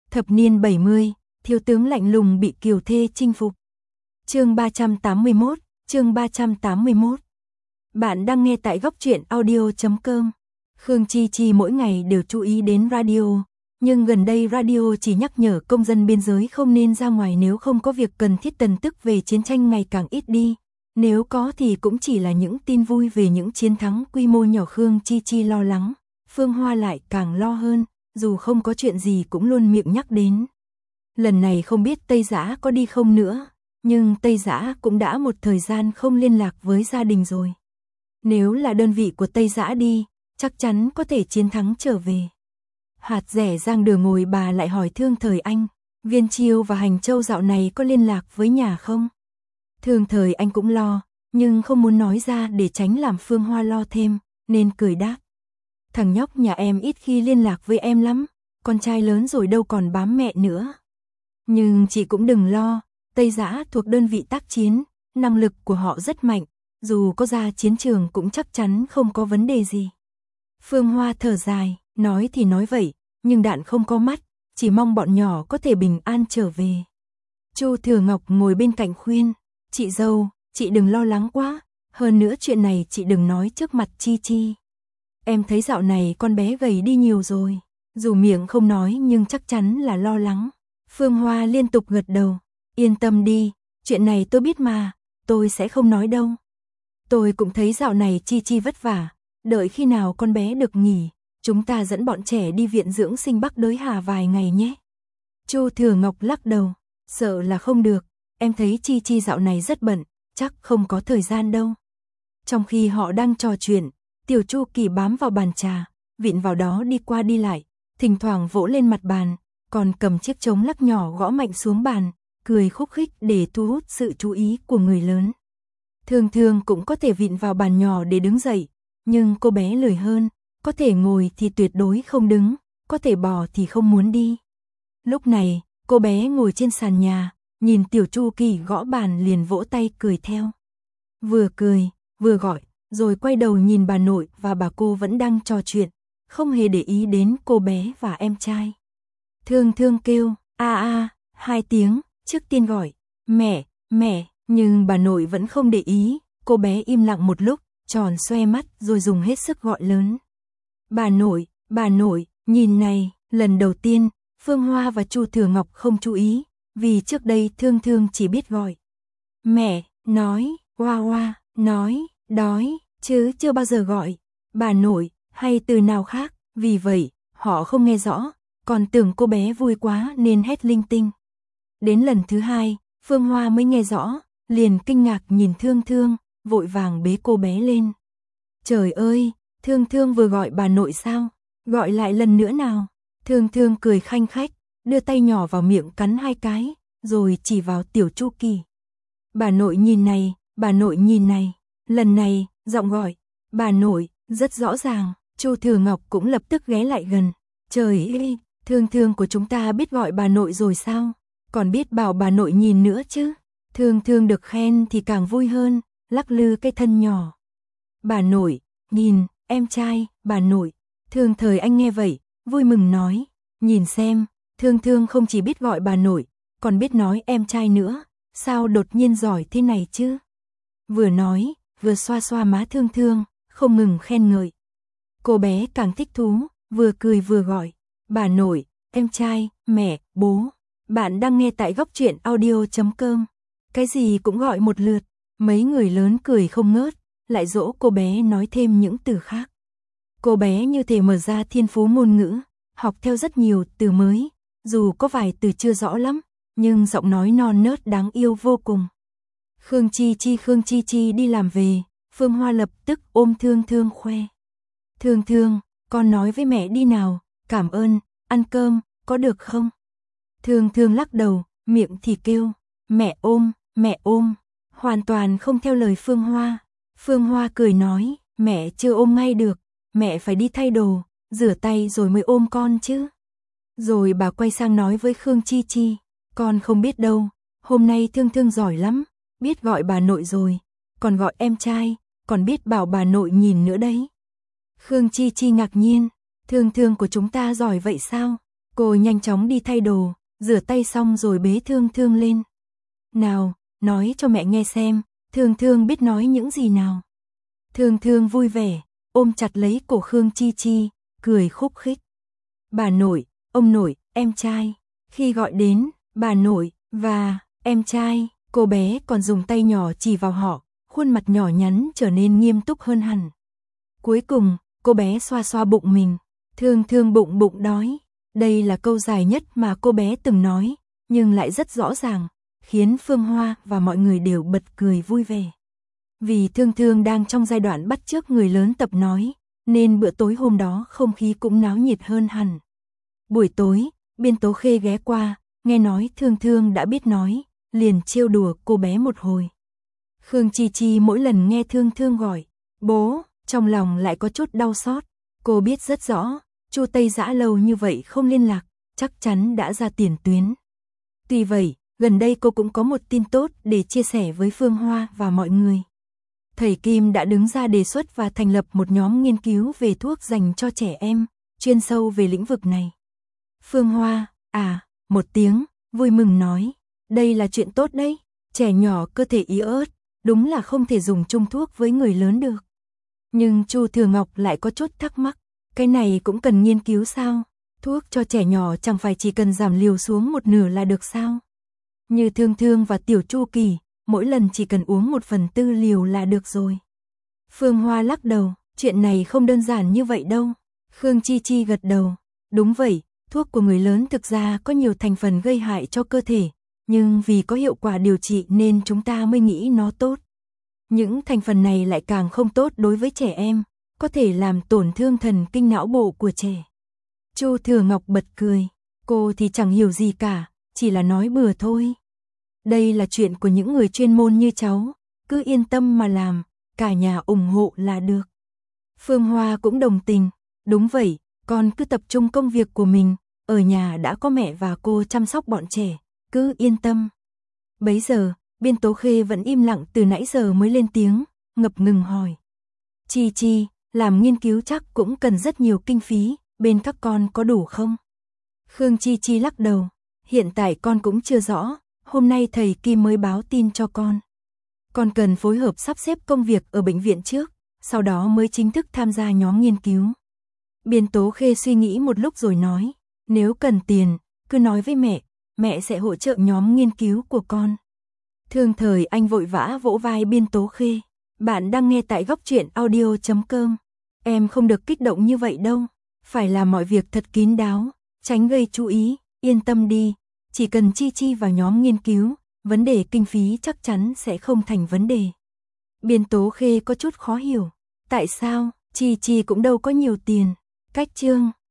Thập niên 70, thiếu tướng lạnh lùng bị kiều thê chinh phục. Chương 381, chương 381. Bạn đang nghe tại góc truyện audio.com. Khương Chi Chi mỗi ngày đều chú ý đến radio, nhưng gần đây radio chỉ nhắc nhở công dân biên giới không nên ra ngoài nếu không có việc cần thiết. Tin tức về chiến tranh ngày càng ít đi, nếu có thì cũng chỉ là những tin vui về những chiến thắng quy mô nhỏ. Khương Chi Chi lo lắng, Phương Hoa lại càng lo hơn, dù không có chuyện gì cũng luôn miệng nhắc đến. Lần này không biết Tây Dã có đi không nữa, nhưng Tây Dã cũng đã một thời gian không liên lạc với gia đình rồi. Nếu là đơn vị của Tây Dã đi, chắc chắn có thể chiến thắng trở về. Hạt rẻ giang đường ngồi bà lại hỏi Thương Thời Anh, Viên Chiêu và Hành Châu dạo này có liên lạc với nhà không? Thương Thời Anh cũng lo, nhưng không muốn nói ra để tránh làm Phương Hoa lo thêm, nên cười đáp. Thằng nhóc nhà em ít khi liên lạc với em lắm, con trai lớn rồi đâu còn bám mẹ nữa. Nhưng chị cũng đừng lo, Tây Dã thuộc đơn vị tác chiến, năng lực của họ rất mạnh, dù có ra chiến trường cũng chắc chắn không có vấn đề gì. Phương Hoa thở dài, nói thì nói vậy, nhưng đạn không có mắt, chỉ mong bọn nhỏ có thể bình an trở về. Chu Thừa Ngọc ngồi bên cạnh khuyên, chị dâu, chị đừng lo lắng quá, hơn nữa chuyện này chị đừng nói trước mặt Chi Chi. Em thấy dạo này con bé gầy đi nhiều rồi, dù miệng không nói nhưng chắc chắn là lo lắng. Phương Hoa liên tục gật đầu, yên tâm đi, chuyện này tôi biết mà, tôi sẽ không nói đâu. Tôi cũng thấy dạo này Chi Chi vất vả, đợi khi nào con bé được nghỉ, chúng ta dẫn bọn trẻ đi viện dưỡng sinh Bắc Đới Hà vài ngày nhé. Chu Thừa Ngọc lắc đầu, sợ là không được, em thấy Chi Chi dạo này rất bận, chắc không có thời gian đâu. Trong khi họ đang trò chuyện, Tiểu Chu Kỳ bám vào bàn trà, vịn vào đó đi qua đi lại, thỉnh thoảng vỗ lên mặt bàn, còn cầm chiếc trống lắc nhỏ gõ mạnh xuống bàn, cười khúc khích để thu hút sự chú ý của người lớn. Thường thường cũng có thể vịn vào bàn nhỏ để đứng dậy, nhưng cô bé lười hơn, có thể ngồi thì tuyệt đối không đứng, có thể bò thì không muốn đi. Lúc này, cô bé ngồi trên sàn nhà, nhìn Tiểu Chu Kỳ gõ bàn liền vỗ tay cười theo. Vừa cười, vừa gọi, rồi quay đầu nhìn bà nội và bà cô vẫn đang trò chuyện, không hề để ý đến cô bé và em trai. Thương Thương kêu, hai tiếng, trước tiên gọi, mẹ, nhưng bà nội vẫn không để ý, cô bé im lặng một lúc, tròn xoe mắt rồi dùng hết sức gọi lớn. Bà nội, nhìn này, lần đầu tiên, Phương Hoa và Chu Thừa Ngọc không chú ý, vì trước đây Thương Thương chỉ biết gọi. Mẹ, nói, hoa, nói, đói, chứ chưa bao giờ gọi, bà nội, hay từ nào khác, vì vậy, họ không nghe rõ, còn tưởng cô bé vui quá nên hét linh tinh. Đến lần thứ hai, Phương Hoa mới nghe rõ, liền kinh ngạc nhìn Thương Thương, vội vàng bế cô bé lên. Trời ơi, Thương Thương vừa gọi bà nội sao, gọi lại lần nữa nào. Thương Thương cười khanh khách, đưa tay nhỏ vào miệng cắn hai cái, rồi chỉ vào Tiểu Chu Kỳ. Bà nội nhìn này, lần này, giọng gọi, bà nội, rất rõ ràng, Chu Thừa Ngọc cũng lập tức ghé lại gần. Trời ơi, Thương Thương của chúng ta biết gọi bà nội rồi sao, còn biết bảo bà nội nhìn nữa chứ. Thương Thương được khen thì càng vui hơn, lắc lư cái thân nhỏ. Bà nội, nhìn, em trai, bà nội. Thương Thời Anh nghe vậy, vui mừng nói, nhìn xem, Thương Thương không chỉ biết gọi bà nội, còn biết nói em trai nữa, sao đột nhiên giỏi thế này chứ. Vừa nói, vừa xoa xoa má Thương Thương, không ngừng khen ngợi. Cô bé càng thích thú, vừa cười vừa gọi, bà nội, em trai, mẹ, bố. Bạn đang nghe tại góc truyện audio.com. Cái gì cũng gọi một lượt, mấy người lớn cười không ngớt, lại dỗ cô bé nói thêm những từ khác. Cô bé như thể mở ra thiên phú ngôn ngữ, học theo rất nhiều từ mới, dù có vài từ chưa rõ lắm, nhưng giọng nói non nớt đáng yêu vô cùng. Khương Chi Chi đi làm về, Phương Hoa lập tức ôm Thương Thương khoe. Thương, con nói với mẹ đi nào, cảm ơn, ăn cơm, có được không? Thương lắc đầu, miệng thì kêu, mẹ ôm, hoàn toàn không theo lời Phương Hoa. Phương Hoa cười nói, mẹ chưa ôm ngay được, mẹ phải đi thay đồ, rửa tay rồi mới ôm con chứ. Rồi bà quay sang nói với Khương Chi Chi, con không biết đâu, hôm nay Thương giỏi lắm, biết gọi bà nội rồi, còn gọi em trai, còn biết bảo bà nội nhìn nữa đấy. Khương Chi Chi ngạc nhiên, Thương của chúng ta giỏi vậy sao? Cô nhanh chóng đi thay đồ, rửa tay xong rồi bế Thương Thương lên. Nào, nói cho mẹ nghe xem, Thương Thương biết nói những gì nào. Thương Thương vui vẻ, ôm chặt lấy cổ Khương Chi Chi, cười khúc khích. Bà nội, ông nội, em trai. Khi gọi đến, bà nội, và, em trai, cô bé còn dùng tay nhỏ chỉ vào họ, khuôn mặt nhỏ nhắn trở nên nghiêm túc hơn hẳn. Cuối cùng, cô bé xoa xoa bụng mình. Thương Thương bụng bụng đói. Đây là câu dài nhất mà cô bé từng nói, nhưng lại rất rõ ràng, khiến Phương Hoa và mọi người đều bật cười vui vẻ. Vì Thương Thương đang trong giai đoạn bắt chước người lớn tập nói, nên bữa tối hôm đó không khí cũng náo nhiệt hơn hẳn. Buổi tối, Biên Tố Khê ghé qua, nghe nói Thương Thương đã biết nói, liền trêu đùa cô bé một hồi. Khương Chi Chi mỗi lần nghe Thương Thương gọi bố, trong lòng lại có chút đau xót. Cô biết rất rõ, Chu Tây Dã lâu như vậy không liên lạc, chắc chắn đã ra tiền tuyến. Tuy vậy, gần đây cô cũng có một tin tốt để chia sẻ với Phương Hoa và mọi người. Thầy Kim đã đứng ra đề xuất và thành lập một nhóm nghiên cứu về thuốc dành cho trẻ em, chuyên sâu về lĩnh vực này. Phương Hoa, một tiếng, vui mừng nói, đây là chuyện tốt đấy, trẻ nhỏ cơ thể yếu ớt, đúng là không thể dùng chung thuốc với người lớn được. Nhưng Chu Thừa Ngọc lại có chút thắc mắc, cái này cũng cần nghiên cứu sao? Thuốc cho trẻ nhỏ chẳng phải chỉ cần giảm liều xuống một nửa là được sao? Như Thương Thương và Tiểu Chu Kỳ, mỗi lần chỉ cần uống 1/4 liều là được rồi. Phương Hoa lắc đầu, chuyện này không đơn giản như vậy đâu. Khương Chi Chi gật đầu, đúng vậy, thuốc của người lớn thực ra có nhiều thành phần gây hại cho cơ thể, nhưng vì có hiệu quả điều trị nên chúng ta mới nghĩ nó tốt. Những thành phần này lại càng không tốt đối với trẻ em, có thể làm tổn thương thần kinh não bộ của trẻ. Chu Thừa Ngọc bật cười, cô thì chẳng hiểu gì cả, chỉ là nói bừa thôi. Đây là chuyện của những người chuyên môn như cháu, cứ yên tâm mà làm, cả nhà ủng hộ là được. Phương Hoa cũng đồng tình, đúng vậy, con cứ tập trung công việc của mình, ở nhà đã có mẹ và cô chăm sóc bọn trẻ, cứ yên tâm. Bấy giờ, Biên Tố Khê vẫn im lặng từ nãy giờ mới lên tiếng, ngập ngừng hỏi. Chi Chi, làm nghiên cứu chắc cũng cần rất nhiều kinh phí, bên các con có đủ không? Khương Chi Chi lắc đầu, hiện tại con cũng chưa rõ, hôm nay thầy Kim mới báo tin cho con. Con cần phối hợp sắp xếp công việc ở bệnh viện trước, sau đó mới chính thức tham gia nhóm nghiên cứu. Biên Tố Khê suy nghĩ một lúc rồi nói, nếu cần tiền, cứ nói với mẹ sẽ hỗ trợ nhóm nghiên cứu của con. Thương Thời Anh vội vã vỗ vai Biên Tố Khê, bạn đang nghe tại Góc Truyện Audio.com. Em không được kích động như vậy đâu, phải làm mọi việc thật kín đáo, tránh gây chú ý, yên tâm đi, chỉ cần Chi Chi vào nhóm nghiên cứu, vấn đề kinh phí chắc chắn sẽ không thành vấn đề. Biên Tố Khê có chút khó hiểu, tại sao, Chi Chi cũng đâu có nhiều tiền. Cách chương